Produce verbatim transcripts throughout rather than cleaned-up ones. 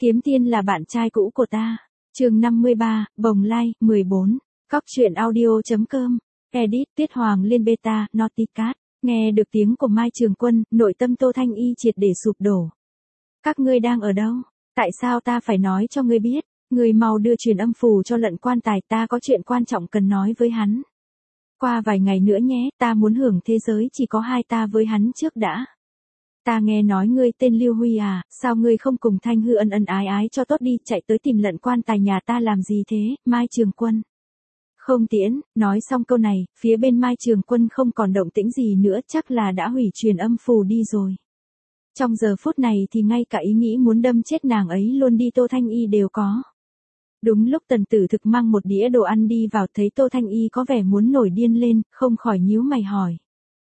Kiếm Tiên là bạn trai cũ của ta. Chương năm mươi ba, Bồng Lai, mười bốn. Cóc truyện audio.com. Edit Tiết Hoàng Liên Beta, Noticat. Nghe được tiếng của Mai Trường Quân, nội tâm Tô Thanh Y triệt để sụp đổ. Các ngươi đang ở đâu? Tại sao ta phải nói cho ngươi biết? Ngươi mau đưa truyền âm phù cho Lận Quan Tài, ta có chuyện quan trọng cần nói với hắn. Qua vài ngày nữa nhé, ta muốn hưởng thế giới chỉ có hai ta với hắn trước đã. Ta nghe nói ngươi tên Lưu Huy à, sao ngươi không cùng Thanh Hư ân ân ái ái cho tốt đi, chạy tới tìm Lận Quan Tài nhà ta làm gì thế, Mai Trường Quân. Không tiễn, nói xong câu này, phía bên Mai Trường Quân không còn động tĩnh gì nữa, chắc là đã hủy truyền âm phù đi rồi. Trong giờ phút này thì ngay cả ý nghĩ muốn đâm chết nàng ấy luôn đi Tô Thanh Y đều có. Đúng lúc Tần Tử Thực mang một đĩa đồ ăn đi vào, thấy Tô Thanh Y có vẻ muốn nổi điên lên, không khỏi nhíu mày hỏi.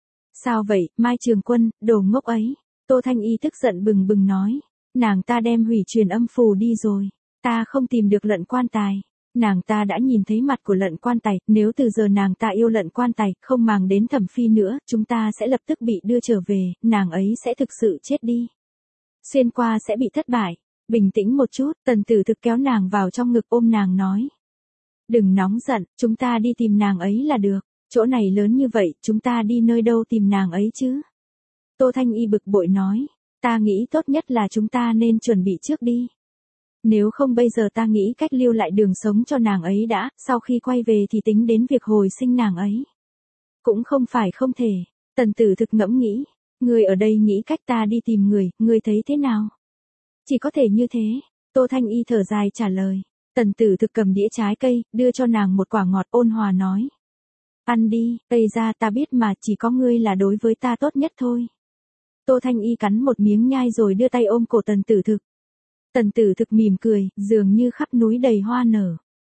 Sao vậy, Mai Trường Quân, đồ ngốc ấy? Tô Thanh Y tức giận bừng bừng nói. Nàng ta đem hủy truyền âm phù đi rồi. Ta không tìm được Lận Quan Tài. Nàng ta đã nhìn thấy mặt của Lận Quan Tài, nếu từ giờ nàng ta yêu Lận Quan Tài, không màng đến thẩm phi nữa, chúng ta sẽ lập tức bị đưa trở về, nàng ấy sẽ thực sự chết đi. Xuyên qua sẽ bị thất bại. Bình tĩnh một chút, Tần Tử Thực kéo nàng vào trong ngực ôm nàng nói. Đừng nóng giận, chúng ta đi tìm nàng ấy là được. Chỗ này lớn như vậy, chúng ta đi nơi đâu tìm nàng ấy chứ? Tô Thanh Y bực bội nói. Ta nghĩ tốt nhất là chúng ta nên chuẩn bị trước đi. Nếu không bây giờ ta nghĩ cách lưu lại đường sống cho nàng ấy đã, sau khi quay về thì tính đến việc hồi sinh nàng ấy. Cũng không phải không thể. Tần Tử Thực ngẫm nghĩ. Ngươi ở đây nghĩ cách ta đi tìm người, ngươi thấy thế nào? Chỉ có thể như thế. Tô Thanh Y thở dài trả lời. Tần Tử Thực cầm đĩa trái cây, đưa cho nàng một quả ngọt, ôn hòa nói. Ăn đi, Tây ra ta biết mà, chỉ có ngươi là đối với ta tốt nhất thôi. Tô Thanh Y cắn một miếng nhai rồi đưa tay ôm cổ Tần Tử Thực. Tần Tử Thực mỉm cười, dường như khắp núi đầy hoa nở.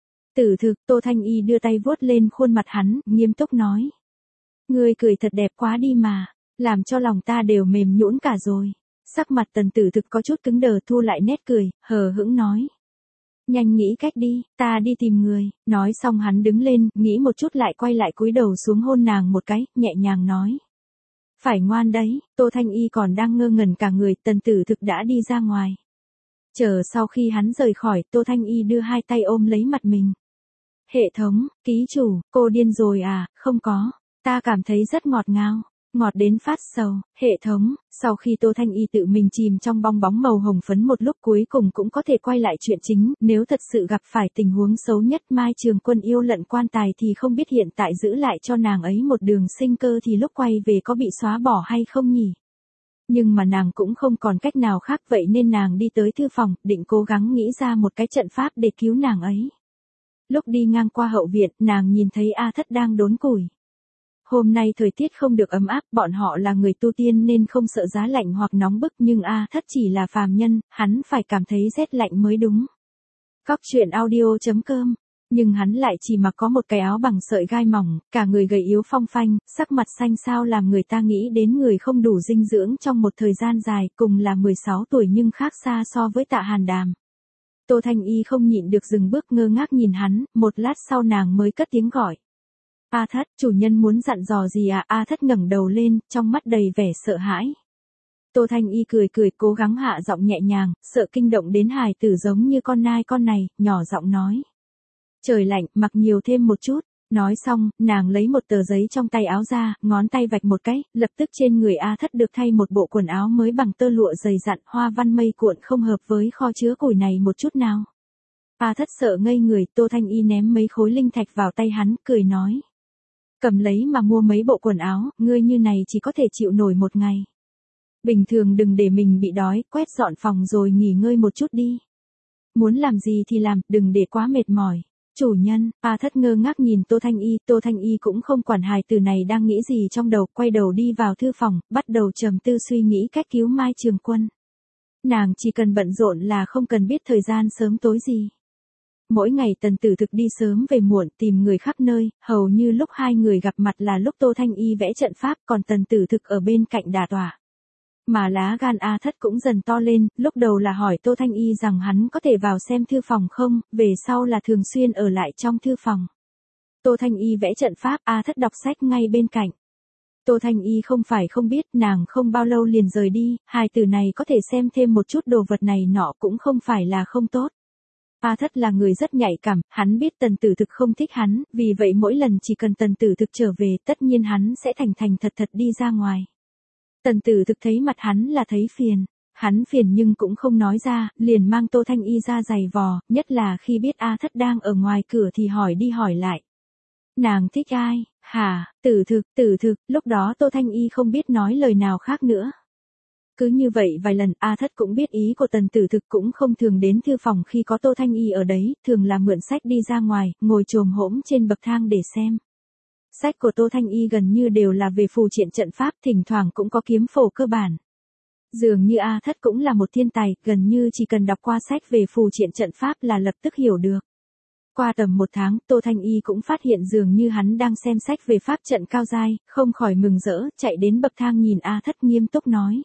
Tử Thực, Tô Thanh Y đưa tay vuốt lên khuôn mặt hắn, nghiêm túc nói. Ngươi cười thật đẹp quá đi mà, làm cho lòng ta đều mềm nhũn cả rồi. Sắc mặt Tần Tử Thực có chút cứng đờ, thu lại nét cười, hờ hững nói. Nhanh nghĩ cách đi, ta đi tìm người. Nói xong hắn đứng lên, nghĩ một chút lại quay lại cúi đầu xuống hôn nàng một cái, nhẹ nhàng nói. Phải ngoan đấy. Tô Thanh Y còn đang ngơ ngẩn cả người, Tần Tử Thực đã đi ra ngoài. Chờ sau khi hắn rời khỏi, Tô Thanh Y đưa hai tay ôm lấy mặt mình. Hệ thống, ký chủ, cô điên rồi à? Không có, ta cảm thấy rất ngọt ngào. Ngọt đến phát sầu. Hệ thống, sau khi Tô Thanh Y tự mình chìm trong bong bóng màu hồng phấn một lúc, cuối cùng cũng có thể quay lại chuyện chính, nếu thật sự gặp phải tình huống xấu nhất Mai Trường Quân yêu Lận Quan Tài thì không biết hiện tại giữ lại cho nàng ấy một đường sinh cơ thì lúc quay về có bị xóa bỏ hay không nhỉ? Nhưng mà nàng cũng không còn cách nào khác, vậy nên nàng đi tới thư phòng, định cố gắng nghĩ ra một cái trận pháp để cứu nàng ấy. Lúc đi ngang qua hậu viện, nàng nhìn thấy A Thất đang đốn củi. Hôm nay thời tiết không được ấm áp, bọn họ là người tu tiên nên không sợ giá lạnh hoặc nóng bức, nhưng A Thất chỉ là phàm nhân, hắn phải cảm thấy rét lạnh mới đúng. Cóc truyện audio.com. Nhưng hắn lại chỉ mặc có một cái áo bằng sợi gai mỏng, cả người gầy yếu phong phanh, sắc mặt xanh xao làm người ta nghĩ đến người không đủ dinh dưỡng trong một thời gian dài, cùng là mười sáu tuổi nhưng khác xa so với Tạ Hàn Đàm. Tô Thanh Y không nhịn được dừng bước ngơ ngác nhìn hắn, một lát sau nàng mới cất tiếng gọi. A Thất, chủ nhân muốn dặn dò gì à? A Thất ngẩng đầu lên, trong mắt đầy vẻ sợ hãi. Tô Thanh Y cười cười, cố gắng hạ giọng nhẹ nhàng, sợ kinh động đến hài tử giống như con nai con này, nhỏ giọng nói. Trời lạnh, mặc nhiều thêm một chút. Nói xong, nàng lấy một tờ giấy trong tay áo ra, ngón tay vạch một cái, lập tức trên người A Thất được thay một bộ quần áo mới bằng tơ lụa dày dặn, hoa văn mây cuộn không hợp với kho chứa củi này một chút nào. A Thất sợ ngây người, Tô Thanh Y ném mấy khối linh thạch vào tay hắn, cười nói. Cầm lấy mà mua mấy bộ quần áo, ngươi như này chỉ có thể chịu nổi một ngày. Bình thường đừng để mình bị đói, quét dọn phòng rồi nghỉ ngơi một chút đi. Muốn làm gì thì làm, đừng để quá mệt mỏi. Chủ nhân, A Thất ngơ ngác nhìn Tô Thanh Y, Tô Thanh Y cũng không quản hài từ này đang nghĩ gì trong đầu, quay đầu đi vào thư phòng, bắt đầu trầm tư suy nghĩ cách cứu Mai Trường Quân. Nàng chỉ cần bận rộn là không cần biết thời gian sớm tối gì. Mỗi ngày Tần Tử Thực đi sớm về muộn tìm người khắp nơi, hầu như lúc hai người gặp mặt là lúc Tô Thanh Y vẽ trận pháp, còn Tần Tử Thực ở bên cạnh đả tọa. Mà lá gan A Thất cũng dần to lên, lúc đầu là hỏi Tô Thanh Y rằng hắn có thể vào xem thư phòng không, về sau là thường xuyên ở lại trong thư phòng. Tô Thanh Y vẽ trận pháp, A Thất đọc sách ngay bên cạnh. Tô Thanh Y không phải không biết, nàng không bao lâu liền rời đi, hài tử này có thể xem thêm một chút đồ vật này nọ cũng không phải là không tốt. A Thất là người rất nhạy cảm, hắn biết Tần Tử Thực không thích hắn, vì vậy mỗi lần chỉ cần Tần Tử Thực trở về tất nhiên hắn sẽ thành thành thật thật đi ra ngoài. Tần Tử Thực thấy mặt hắn là thấy phiền. Hắn phiền nhưng cũng không nói ra, liền mang Tô Thanh Y ra giày vò, nhất là khi biết A Thất đang ở ngoài cửa thì hỏi đi hỏi lại. Nàng thích ai? Hả, Tử Thực, Tử Thực, lúc đó Tô Thanh Y không biết nói lời nào khác nữa. Cứ như vậy vài lần A Thất cũng biết ý của Tần Tử Thực cũng không thường đến thư phòng khi có Tô Thanh Y ở đấy, thường là mượn sách đi ra ngoài, ngồi chồm hổm trên bậc thang để xem. Sách của Tô Thanh Y gần như đều là về phù triện trận pháp, thỉnh thoảng cũng có kiếm phổ cơ bản. Dường như A Thất cũng là một thiên tài, gần như chỉ cần đọc qua sách về phù triện trận pháp là lập tức hiểu được. Qua tầm một tháng, Tô Thanh Y cũng phát hiện dường như hắn đang xem sách về pháp trận cao giai, không khỏi mừng rỡ, chạy đến bậc thang nhìn A Thất nghiêm túc nói.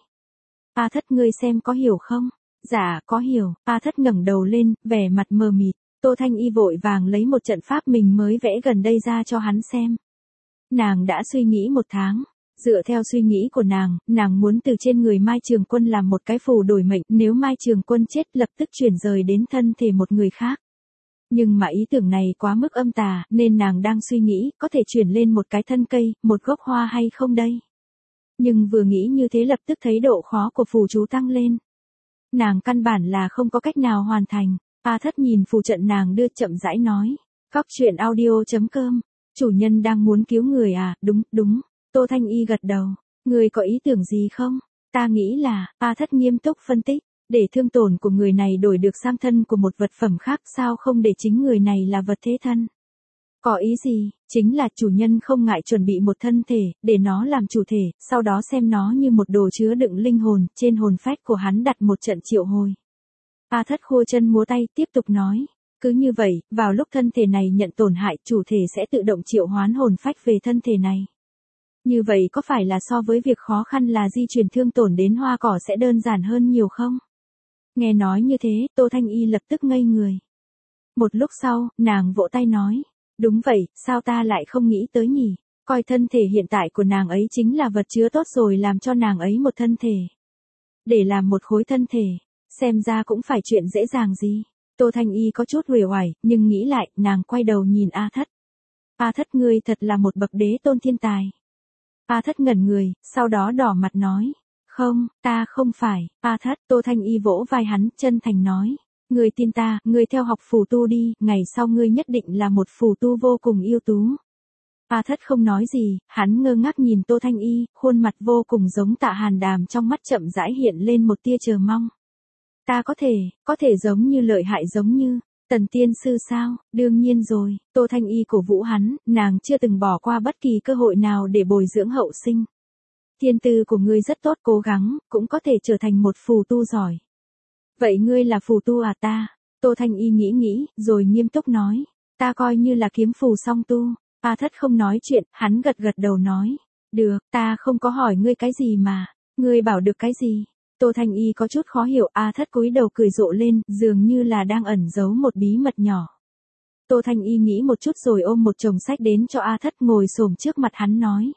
A Thất ngươi xem có hiểu không? Dạ, có hiểu. A Thất ngẩng đầu lên, vẻ mặt mờ mịt. Tô Thanh Y vội vàng lấy một trận pháp mình mới vẽ gần đây ra cho hắn xem. Nàng đã suy nghĩ một tháng. Dựa theo suy nghĩ của nàng, nàng muốn từ trên người Mai Trường Quân làm một cái phù đổi mệnh, nếu Mai Trường Quân chết lập tức chuyển rời đến thân thể một người khác. Nhưng mà ý tưởng này quá mức âm tà, nên nàng đang suy nghĩ, có thể chuyển lên một cái thân cây, một gốc hoa hay không đây? Nhưng vừa nghĩ như thế lập tức thấy độ khó của phù chú tăng lên. Nàng căn bản là không có cách nào hoàn thành. A Thất nhìn phù trận nàng đưa chậm rãi nói. Cóc truyện audio chấm com. Chủ nhân đang muốn cứu người à, đúng, đúng. Tô Thanh Y gật đầu. Người có ý tưởng gì không? Ta nghĩ là, A Thất nghiêm túc phân tích. Để thương tổn của người này đổi được sang thân của một vật phẩm khác sao không để chính người này là vật thế thân. Có ý gì? Chính là chủ nhân không ngại chuẩn bị một thân thể, để nó làm chủ thể, sau đó xem nó như một đồ chứa đựng linh hồn, trên hồn phách của hắn đặt một trận triệu hồi. A Thất khua chân múa tay, tiếp tục nói. Cứ như vậy, vào lúc thân thể này nhận tổn hại, chủ thể sẽ tự động triệu hoán hồn phách về thân thể này. Như vậy có phải là so với việc khó khăn là di chuyển thương tổn đến hoa cỏ sẽ đơn giản hơn nhiều không? Nghe nói như thế, Tô Thanh Y lập tức ngây người. Một lúc sau, nàng vỗ tay nói. Đúng vậy, sao ta lại không nghĩ tới nhỉ? Coi thân thể hiện tại của nàng ấy chính là vật chứa tốt rồi làm cho nàng ấy một thân thể. Để làm một khối thân thể, xem ra cũng phải chuyện dễ dàng gì. Tô Thanh Y có chút uể oải, nhưng nghĩ lại, nàng quay đầu nhìn A Thất. A Thất ngươi thật là một bậc đế tôn thiên tài. A Thất ngẩn người, sau đó đỏ mặt nói. Không, ta không phải. A Thất, Tô Thanh Y vỗ vai hắn, chân thành nói. Ngươi tin ta, ngươi theo học phù tu đi, ngày sau ngươi nhất định là một phù tu vô cùng ưu tú. A Thất không nói gì, hắn ngơ ngác nhìn Tô Thanh Y, khuôn mặt vô cùng giống Tạ Hàn Đàm, trong mắt chậm rãi hiện lên một tia chờ mong. Ta có thể, có thể giống như lợi hại giống như, Tần tiên sư sao? Đương nhiên rồi, Tô Thanh Y cổ vũ hắn, nàng chưa từng bỏ qua bất kỳ cơ hội nào để bồi dưỡng hậu sinh. Thiên tư của ngươi rất tốt, cố gắng, cũng có thể trở thành một phù tu giỏi. Vậy ngươi là phù tu à? Ta? Tô Thanh Y nghĩ nghĩ, rồi nghiêm túc nói. Ta coi như là kiếm phù song tu. A Thất không nói chuyện, hắn gật gật đầu nói. Được, ta không có hỏi ngươi cái gì mà. Ngươi bảo được cái gì? Tô Thanh Y có chút khó hiểu, A Thất cúi đầu cười rộ lên, dường như là đang ẩn giấu một bí mật nhỏ. Tô Thanh Y nghĩ một chút rồi ôm một chồng sách đến cho A Thất, ngồi xổm trước mặt hắn nói.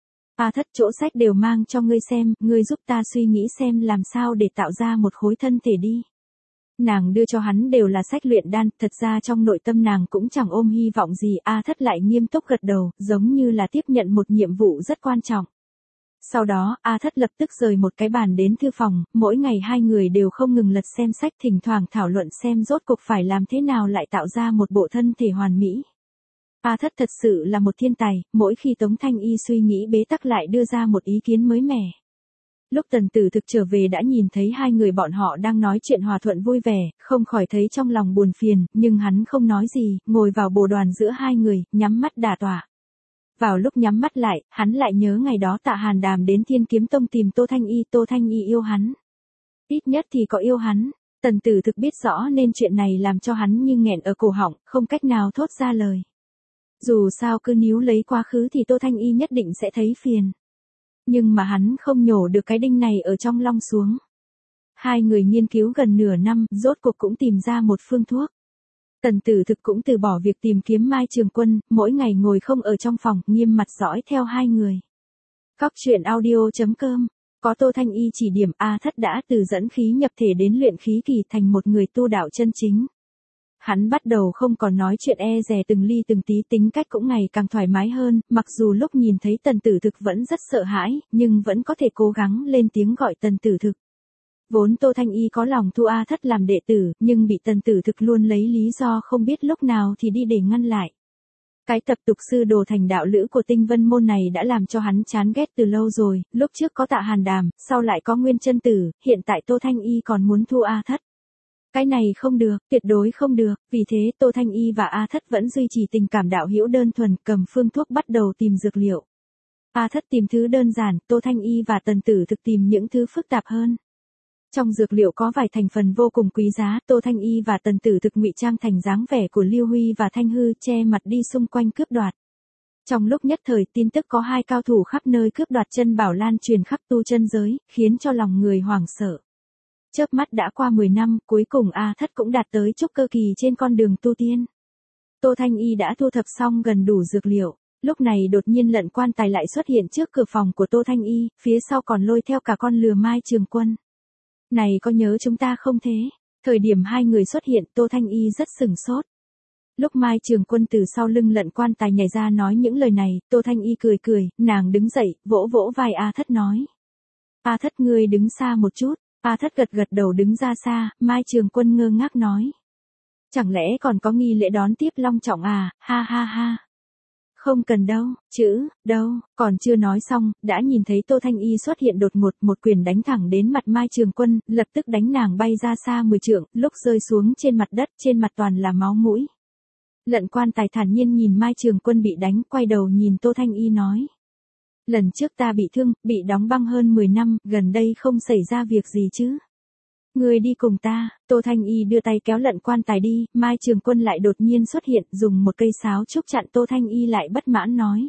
A Thất, chỗ sách đều mang cho ngươi xem, ngươi giúp ta suy nghĩ xem làm sao để tạo ra một khối thân thể đi. Nàng đưa cho hắn đều là sách luyện đan, thật ra trong nội tâm nàng cũng chẳng ôm hy vọng gì. A Thất lại nghiêm túc gật đầu, giống như là tiếp nhận một nhiệm vụ rất quan trọng. Sau đó, A Thất lập tức rời một cái bàn đến thư phòng, mỗi ngày hai người đều không ngừng lật xem sách, thỉnh thoảng thảo luận xem rốt cuộc phải làm thế nào lại tạo ra một bộ thân thể hoàn mỹ. A Thất thật sự là một thiên tài, mỗi khi Tống Thanh Y suy nghĩ bế tắc lại đưa ra một ý kiến mới mẻ. Lúc Tần Tử Thực trở về đã nhìn thấy hai người bọn họ đang nói chuyện hòa thuận vui vẻ, không khỏi thấy trong lòng buồn phiền, nhưng hắn không nói gì, ngồi vào bồ đoàn giữa hai người, nhắm mắt đả tọa. Vào lúc nhắm mắt lại, hắn lại nhớ ngày đó Tạ Hàn Đàm đến Thiên Kiếm Tông tìm Tô Thanh Y, Tô Thanh Y yêu hắn. Ít nhất thì có yêu hắn. Tần Tử Thực biết rõ nên chuyện này làm cho hắn như nghẹn ở cổ họng, không cách nào thốt ra lời. Dù sao cứ níu lấy quá khứ thì Tô Thanh Y nhất định sẽ thấy phiền. Nhưng mà hắn không nhổ được cái đinh này ở trong long xuống. Hai người nghiên cứu gần nửa năm, rốt cuộc cũng tìm ra một phương thuốc. Tần Tử Thực cũng từ bỏ việc tìm kiếm Mai Trường Quân, mỗi ngày ngồi không ở trong phòng, nghiêm mặt dõi theo hai người. Cóc truyện audio chấm com. Có Tô Thanh Y chỉ điểm, A Thất đã từ dẫn khí nhập thể đến luyện khí kỳ thành một người tu đạo chân chính. Hắn bắt đầu không còn nói chuyện e dè từng ly từng tí, tính cách cũng ngày càng thoải mái hơn, mặc dù lúc nhìn thấy Tần Tử Thực vẫn rất sợ hãi, nhưng vẫn có thể cố gắng lên tiếng gọi Tần Tử Thực. Vốn Tô Thanh Y có lòng thu A Thất làm đệ tử, nhưng bị Tần Tử Thực luôn lấy lý do không biết lúc nào thì đi để ngăn lại. Cái tập tục sư đồ thành đạo lữ của Tinh Vân môn này đã làm cho hắn chán ghét từ lâu rồi, lúc trước có Tạ Hàn Đàm, sau lại có Nguyên Chân Tử, hiện tại Tô Thanh Y còn muốn thu A Thất. Cái này không được, tuyệt đối không được, vì thế Tô Thanh Y và A Thất vẫn duy trì tình cảm đạo hữu đơn thuần, cầm phương thuốc bắt đầu tìm dược liệu. A Thất tìm thứ đơn giản, Tô Thanh Y và Tần Tử Thực tìm những thứ phức tạp hơn. Trong dược liệu có vài thành phần vô cùng quý giá, Tô Thanh Y và Tần Tử Thực ngụy trang thành dáng vẻ của Lưu Huy và Thanh Hư, che mặt đi xung quanh cướp đoạt. Trong lúc nhất thời, tin tức có hai cao thủ khắp nơi cướp đoạt chân bảo lan truyền khắp tu chân giới, khiến cho lòng người hoảng sợ. Chớp mắt đã qua mười năm, cuối cùng A Thất cũng đạt tới trúc cơ kỳ trên con đường tu tiên. Tô Thanh Y đã thu thập xong gần đủ dược liệu. Lúc này đột nhiên Lận Quan Tài lại xuất hiện trước cửa phòng của Tô Thanh Y, phía sau còn lôi theo cả con lừa Mai Trường Quân. Này có nhớ chúng ta không thế? Thời điểm hai người xuất hiện, Tô Thanh Y rất sửng sốt. Lúc Mai Trường Quân từ sau lưng Lận Quan Tài nhảy ra nói những lời này, Tô Thanh Y cười cười, nàng đứng dậy, vỗ vỗ vai A Thất nói. A Thất ngươi đứng xa một chút. A Thất gật gật đầu đứng ra xa, Mai Trường Quân ngơ ngác nói. Chẳng lẽ còn có nghi lễ đón tiếp long trọng à, ha ha ha. Không cần đâu, chữ, đâu, còn chưa nói xong, đã nhìn thấy Tô Thanh Y xuất hiện đột ngột, một quyền đánh thẳng đến mặt Mai Trường Quân, lập tức đánh nàng bay ra xa mười trượng, lúc rơi xuống trên mặt đất, trên mặt toàn là máu mũi. Lận Quan Tài thản nhiên nhìn Mai Trường Quân bị đánh, quay đầu nhìn Tô Thanh Y nói. Lần trước ta bị thương, bị đóng băng hơn mười năm, gần đây không xảy ra việc gì chứ. Ngươi đi cùng ta, Tô Thanh Y đưa tay kéo Lận Quan Tài đi, Mai Trường Quân lại đột nhiên xuất hiện, dùng một cây sáo trúc chặn Tô Thanh Y lại bất mãn nói.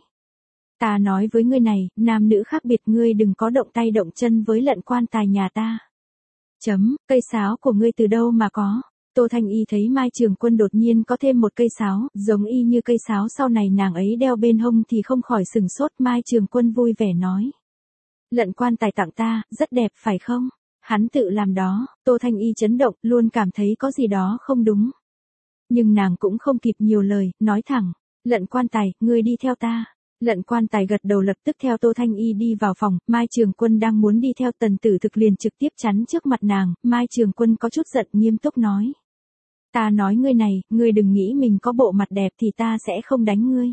Ta nói với ngươi này, nam nữ khác biệt, ngươi đừng có động tay động chân với Lận Quan Tài nhà ta. Chấm, cây sáo của ngươi từ đâu mà có? Tô Thanh Y thấy Mai Trường Quân đột nhiên có thêm một cây sáo, giống y như cây sáo sau này nàng ấy đeo bên hông thì không khỏi sừng sốt. Mai Trường Quân vui vẻ nói. Lận Quan Tài tặng ta, rất đẹp phải không? Hắn tự làm đó. Tô Thanh Y chấn động, luôn cảm thấy có gì đó không đúng. Nhưng nàng cũng không kịp nhiều lời, nói thẳng. Lận Quan Tài, ngươi đi theo ta. Lận Quan Tài gật đầu, lập tức theo Tô Thanh Y đi vào phòng. Mai Trường Quân đang muốn đi theo, Tần Tử Thực liền trực tiếp chắn trước mặt nàng. Mai Trường Quân có chút giận, nghiêm túc nói. Ta nói ngươi này, ngươi đừng nghĩ mình có bộ mặt đẹp thì ta sẽ không đánh ngươi.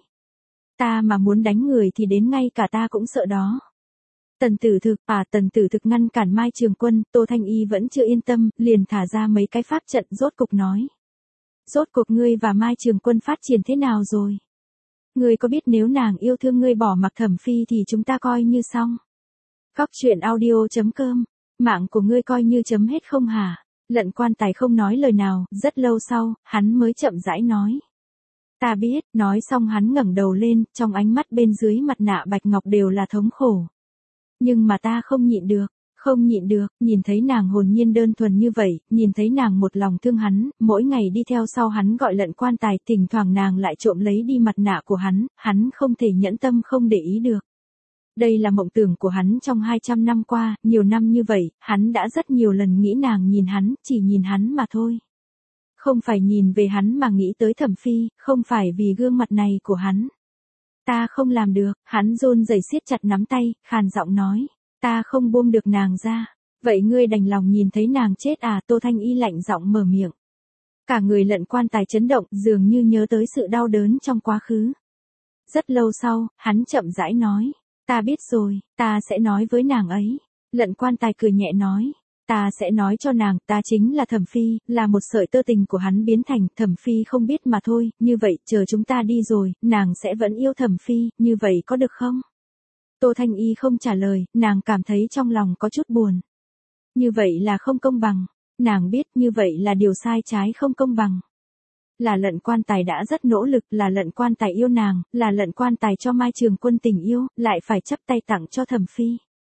Ta mà muốn đánh người thì đến ngay cả ta cũng sợ đó. Tần Tử Thực, à Tần Tử Thực ngăn cản Mai Trường Quân, Tô Thanh Y vẫn chưa yên tâm, liền thả ra mấy cái pháp trận, rốt cục nói. Rốt cục ngươi và Mai Trường Quân phát triển thế nào rồi? Ngươi có biết nếu nàng yêu thương ngươi bỏ mặc Thẩm Phi thì chúng ta coi như xong. Cóc truyện audio chấm com, mạng của ngươi coi như chấm hết không hả? Lận Quan Tài không nói lời nào, rất lâu sau, hắn mới chậm rãi nói. Ta biết, nói xong hắn ngẩng đầu lên, trong ánh mắt bên dưới mặt nạ bạch ngọc đều là thống khổ. Nhưng mà ta không nhịn được, không nhịn được, nhìn thấy nàng hồn nhiên đơn thuần như vậy, nhìn thấy nàng một lòng thương hắn, mỗi ngày đi theo sau hắn gọi Lận Quan Tài, thỉnh thoảng nàng lại trộm lấy đi mặt nạ của hắn, hắn không thể nhẫn tâm không để ý được. Đây là mộng tưởng của hắn trong hai trăm năm qua, nhiều năm như vậy, hắn đã rất nhiều lần nghĩ nàng nhìn hắn, chỉ nhìn hắn mà thôi. Không phải nhìn về hắn mà nghĩ tới Thẩm Phi, không phải vì gương mặt này của hắn. Ta không làm được, hắn run rẩy siết chặt nắm tay, khàn giọng nói, ta không buông được nàng ra. Vậy ngươi đành lòng nhìn thấy nàng chết à? Tô Thanh Y lạnh giọng mở miệng. Cả người Lận Quan Tài chấn động, dường như nhớ tới sự đau đớn trong quá khứ. Rất lâu sau, hắn chậm rãi nói. Ta biết rồi, ta sẽ nói với nàng ấy. Lận Quan Tài cười nhẹ nói. Ta sẽ nói cho nàng, ta chính là Thẩm Phi, là một sợi tơ tình của hắn biến thành, Thẩm Phi không biết mà thôi, như vậy, chờ chúng ta đi rồi, nàng sẽ vẫn yêu Thẩm Phi, như vậy có được không? Tô Thanh Y không trả lời, nàng cảm thấy trong lòng có chút buồn. Như vậy là không công bằng, nàng biết như vậy là điều sai trái không công bằng. Là Lận Quan Tài đã rất nỗ lực, là Lận Quan Tài yêu nàng, là Lận Quan Tài cho Mai Trường Quân tình yêu, lại phải chắp tay tặng cho Thẩm Phi.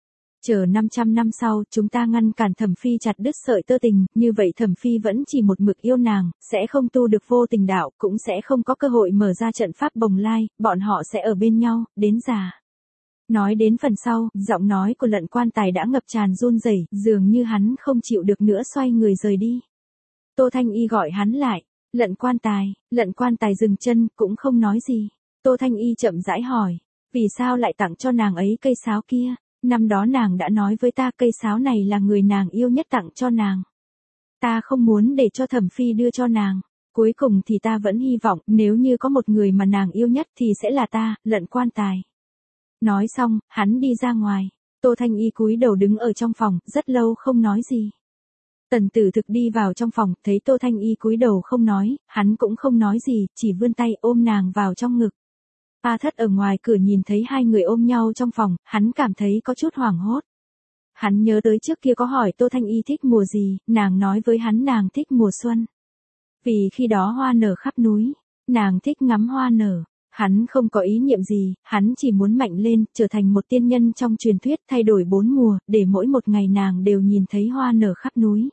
Chờ năm trăm năm sau, chúng ta ngăn cản Thẩm Phi chặt đứt sợi tơ tình, như vậy Thẩm Phi vẫn chỉ một mực yêu nàng, sẽ không tu được vô tình đạo, cũng sẽ không có cơ hội mở ra trận pháp bồng lai, bọn họ sẽ ở bên nhau, đến già. Nói đến phần sau, giọng nói của Lận Quan Tài đã ngập tràn run rẩy, dường như hắn không chịu được nữa xoay người rời đi. Tô Thanh Y gọi hắn lại. Lận Quan Tài, Lận Quan Tài dừng chân, cũng không nói gì. Tô Thanh Y chậm rãi hỏi, vì sao lại tặng cho nàng ấy cây sáo kia? Năm đó nàng đã nói với ta cây sáo này là người nàng yêu nhất tặng cho nàng. Ta không muốn để cho Thẩm Phi đưa cho nàng. Cuối cùng thì ta vẫn hy vọng nếu như có một người mà nàng yêu nhất thì sẽ là ta, Lận Quan Tài. Nói xong, hắn đi ra ngoài. Tô Thanh Y cúi đầu đứng ở trong phòng, rất lâu không nói gì. Tần Tử Thực đi vào trong phòng, thấy Tô Thanh Y cúi đầu không nói, hắn cũng không nói gì, chỉ vươn tay ôm nàng vào trong ngực. A Thất ở ngoài cửa nhìn thấy hai người ôm nhau trong phòng, hắn cảm thấy có chút hoảng hốt. Hắn nhớ tới trước kia có hỏi Tô Thanh Y thích mùa gì, nàng nói với hắn nàng thích mùa xuân. Vì khi đó hoa nở khắp núi, nàng thích ngắm hoa nở. Hắn không có ý niệm gì, hắn chỉ muốn mạnh lên, trở thành một tiên nhân trong truyền thuyết, thay đổi bốn mùa, để mỗi một ngày nàng đều nhìn thấy hoa nở khắp núi.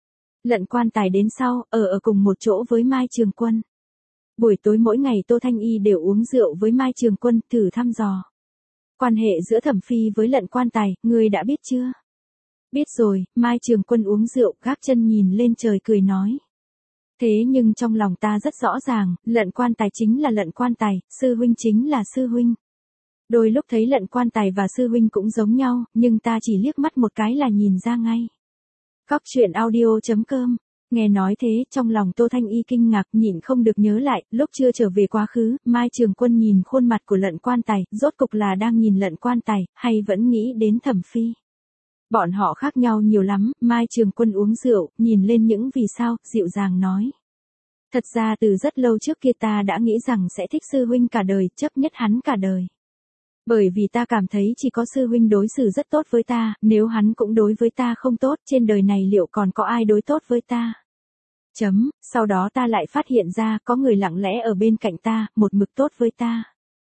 Lận Quan Tài đến sau, ở ở cùng một chỗ với Mai Trường Quân. Buổi tối mỗi ngày Tô Thanh Y đều uống rượu với Mai Trường Quân, thử thăm dò. Quan hệ giữa Thẩm Phi với Lận Quan Tài, ngươi đã biết chưa? Biết rồi, Mai Trường Quân uống rượu, gác chân nhìn lên trời cười nói. Thế nhưng trong lòng ta rất rõ ràng, Lận Quan Tài chính là Lận Quan Tài, sư huynh chính là sư huynh. Đôi lúc thấy Lận Quan Tài và sư huynh cũng giống nhau, nhưng ta chỉ liếc mắt một cái là nhìn ra ngay. Cóc truyện audio chấm com. Nghe nói thế, trong lòng Tô Thanh Y kinh ngạc, nhịn không được nhớ lại, lúc chưa trở về quá khứ, Mai Trường Quân nhìn khuôn mặt của Lận Quan Tài, rốt cục là đang nhìn Lận Quan Tài, hay vẫn nghĩ đến Thẩm Phi. Bọn họ khác nhau nhiều lắm, Mai Trường Quân uống rượu, nhìn lên những vì sao, dịu dàng nói. Thật ra từ rất lâu trước kia ta đã nghĩ rằng sẽ thích sư huynh cả đời, chấp nhất hắn cả đời. Bởi vì ta cảm thấy chỉ có sư huynh đối xử rất tốt với ta, nếu hắn cũng đối với ta không tốt, trên đời này liệu còn có ai đối tốt với ta? Chấm, sau đó ta lại phát hiện ra có người lặng lẽ ở bên cạnh ta, một mực tốt với ta.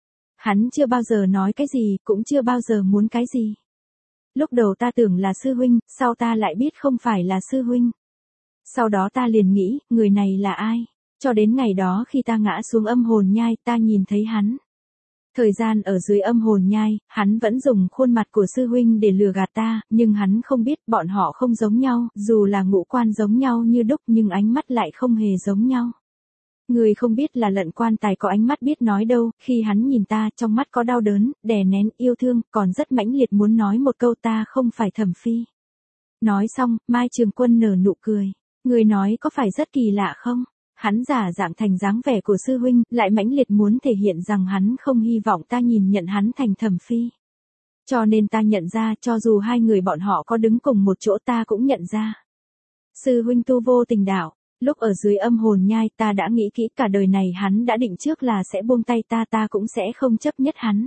Hắn chưa bao giờ nói cái gì, cũng chưa bao giờ muốn cái gì. Lúc đầu ta tưởng là sư huynh, sau ta lại biết không phải là sư huynh. Sau đó ta liền nghĩ, người này là ai? Cho đến ngày đó khi ta ngã xuống âm hồn nhai, ta nhìn thấy hắn. Thời gian ở dưới âm hồn nhai, hắn vẫn dùng khuôn mặt của sư huynh để lừa gạt ta, nhưng hắn không biết bọn họ không giống nhau, dù là ngũ quan giống nhau như đúc nhưng ánh mắt lại không hề giống nhau. Người không biết là Lận Quan Tài có ánh mắt biết nói đâu, khi hắn nhìn ta trong mắt có đau đớn, đè nén, yêu thương, còn rất mãnh liệt muốn nói một câu ta không phải Thẩm Phi. Nói xong, Mai Trường Quân nở nụ cười. Người nói có phải rất kỳ lạ không? Hắn giả dạng thành dáng vẻ của sư huynh, lại mãnh liệt muốn thể hiện rằng hắn không hy vọng ta nhìn nhận hắn thành Thẩm Phi. Cho nên ta nhận ra, cho dù hai người bọn họ có đứng cùng một chỗ ta cũng nhận ra. Sư huynh tu vô tình đạo, lúc ở dưới âm hồn nhai ta đã nghĩ kỹ cả đời này hắn đã định trước là sẽ buông tay ta ta cũng sẽ không chấp nhất hắn.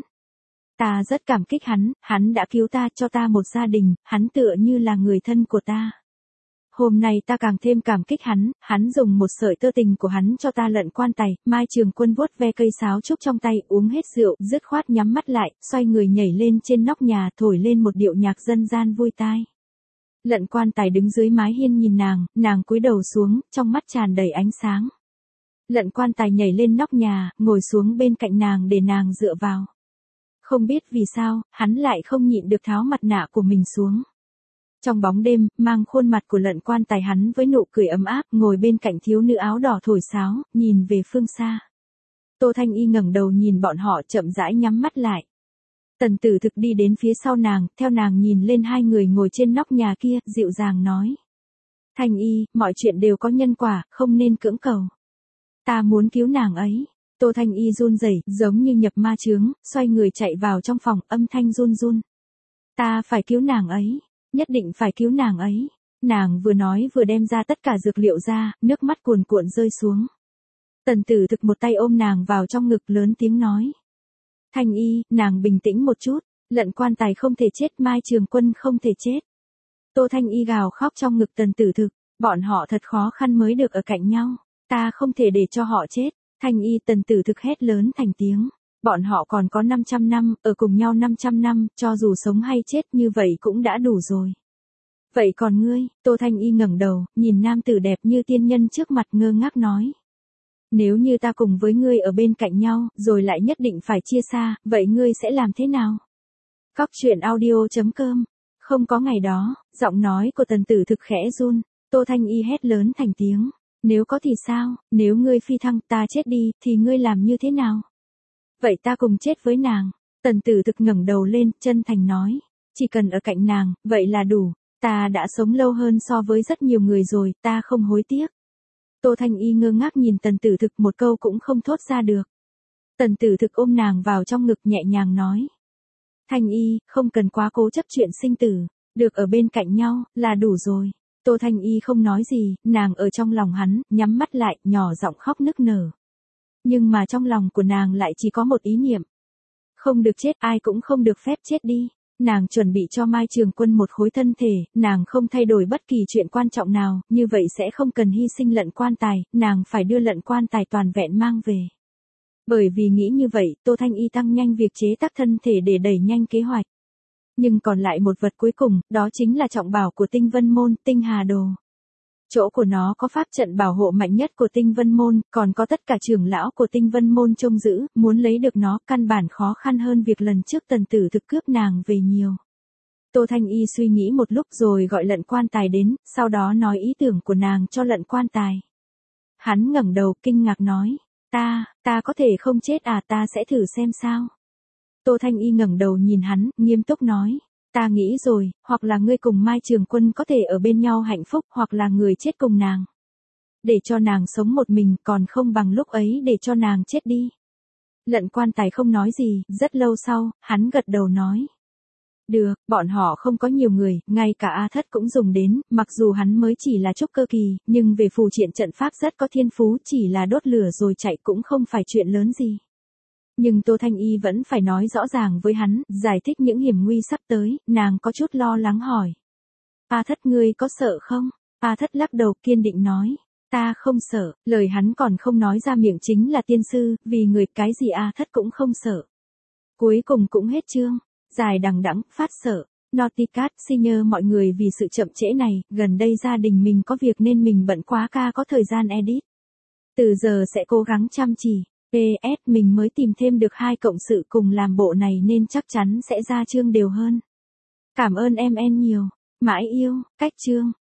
Ta rất cảm kích hắn, hắn đã cứu ta cho ta một gia đình, hắn tựa như là người thân của ta. Hôm nay ta càng thêm cảm kích hắn, hắn dùng một sợi tơ tình của hắn cho ta Lận Quan Tài, Mai Trường Quân vuốt ve cây sáo trúc trong tay, uống hết rượu, dứt khoát nhắm mắt lại, xoay người nhảy lên trên nóc nhà, thổi lên một điệu nhạc dân gian vui tai. Lận Quan Tài đứng dưới mái hiên nhìn nàng, nàng cúi đầu xuống, trong mắt tràn đầy ánh sáng. Lận Quan Tài nhảy lên nóc nhà, ngồi xuống bên cạnh nàng để nàng dựa vào. Không biết vì sao, hắn lại không nhịn được tháo mặt nạ của mình xuống. Trong bóng đêm, mang khuôn mặt của Lận Quan Tài hắn với nụ cười ấm áp, ngồi bên cạnh thiếu nữ áo đỏ thổi sáo, nhìn về phương xa. Tô Thanh Y ngẩng đầu nhìn bọn họ chậm rãi nhắm mắt lại. Tần Tử Thực đi đến phía sau nàng, theo nàng nhìn lên hai người ngồi trên nóc nhà kia, dịu dàng nói. Thanh Y, mọi chuyện đều có nhân quả, không nên cưỡng cầu. Ta muốn cứu nàng ấy. Tô Thanh Y run rẩy, giống như nhập ma chướng, xoay người chạy vào trong phòng, âm thanh run run. Ta phải cứu nàng ấy. Nhất định phải cứu nàng ấy. Nàng vừa nói vừa đem ra tất cả dược liệu ra, nước mắt cuồn cuộn rơi xuống. Tần Tử Thực một tay ôm nàng vào trong ngực lớn tiếng nói. Thanh Y, nàng bình tĩnh một chút, Lận Quan Tài không thể chết, Mai Trường Quân không thể chết. Tô Thanh Y gào khóc trong ngực Tần Tử Thực, bọn họ thật khó khăn mới được ở cạnh nhau, ta không thể để cho họ chết. Thanh Y, Tần Tử Thực hét lớn thành tiếng. Bọn họ còn có năm trăm năm, ở cùng nhau năm trăm năm, cho dù sống hay chết như vậy cũng đã đủ rồi. Vậy còn ngươi? Tô Thanh Y ngẩng đầu, nhìn nam tử đẹp như tiên nhân trước mặt ngơ ngác nói. Nếu như ta cùng với ngươi ở bên cạnh nhau, rồi lại nhất định phải chia xa, vậy ngươi sẽ làm thế nào? Cóc truyện audio chấm com. Không có ngày đó, giọng nói của Tần Tử Thực khẽ run, Tô Thanh Y hét lớn thành tiếng. Nếu có thì sao, nếu ngươi phi thăng ta chết đi, thì ngươi làm như thế nào? Vậy ta cùng chết với nàng. Tần Tử Thực ngẩng đầu lên, chân thành nói. Chỉ cần ở cạnh nàng, vậy là đủ. Ta đã sống lâu hơn so với rất nhiều người rồi, ta không hối tiếc. Tô Thanh Y ngơ ngác nhìn Tần Tử Thực, một câu cũng không thốt ra được. Tần Tử Thực ôm nàng vào trong ngực nhẹ nhàng nói. Thanh Y, không cần quá cố chấp chuyện sinh tử, được ở bên cạnh nhau, là đủ rồi. Tô Thanh Y không nói gì, nàng ở trong lòng hắn, nhắm mắt lại, nhỏ giọng khóc nức nở. Nhưng mà trong lòng của nàng lại chỉ có một ý niệm. Không được chết, ai cũng không được phép chết đi. Nàng chuẩn bị cho Mai Trường Quân một khối thân thể, nàng không thay đổi bất kỳ chuyện quan trọng nào, như vậy sẽ không cần hy sinh lận quan tài, nàng phải đưa lận quan tài toàn vẹn mang về. Bởi vì nghĩ như vậy, Tô Thanh Y tăng nhanh việc chế tác thân thể để đẩy nhanh kế hoạch. Nhưng còn lại một vật cuối cùng, đó chính là trọng bảo của Tinh Vân Môn, Tinh Hà Đồ. Chỗ của nó có pháp trận bảo hộ mạnh nhất của Tinh Vân Môn, còn có tất cả trưởng lão của Tinh Vân Môn trông giữ, muốn lấy được nó căn bản khó khăn hơn việc lần trước Tần Tử Thực cướp nàng về nhiều. Tô Thanh Y suy nghĩ một lúc rồi gọi lận quan tài đến, sau đó nói ý tưởng của nàng cho lận quan tài. Hắn ngẩng đầu kinh ngạc nói, ta, ta có thể không chết à, ta sẽ thử xem sao. Tô Thanh Y ngẩng đầu nhìn hắn, nghiêm túc nói. Ta nghĩ rồi, hoặc là ngươi cùng Mai Trường Quân có thể ở bên nhau hạnh phúc, hoặc là người chết cùng nàng. Để cho nàng sống một mình, còn không bằng lúc ấy để cho nàng chết đi. Lận quan tài không nói gì, rất lâu sau, hắn gật đầu nói. Được, bọn họ không có nhiều người, ngay cả A Thất cũng dùng đến, mặc dù hắn mới chỉ là trúc cơ kỳ, nhưng về phù triện trận pháp rất có thiên phú, chỉ là đốt lửa rồi chạy cũng không phải chuyện lớn gì. Nhưng Tô Thanh Y vẫn phải nói rõ ràng với hắn, giải thích những hiểm nguy sắp tới, nàng có chút lo lắng hỏi. A Thất ngươi có sợ không? A Thất lắc đầu kiên định nói. Ta không sợ, lời hắn còn không nói ra miệng chính là tiên sư, vì người cái gì A Thất cũng không sợ. Cuối cùng cũng hết chương, dài đằng đẵng, phát sợ. Naughty Cat xin nhờ mọi người vì sự chậm trễ này, gần đây gia đình mình có việc nên mình bận quá ca có thời gian edit. Từ giờ sẽ cố gắng chăm chỉ. pê ét mình mới tìm thêm được hai cộng sự cùng làm bộ này nên chắc chắn sẽ ra chương đều hơn. Cảm ơn em en nhiều. Mãi yêu, cách chương.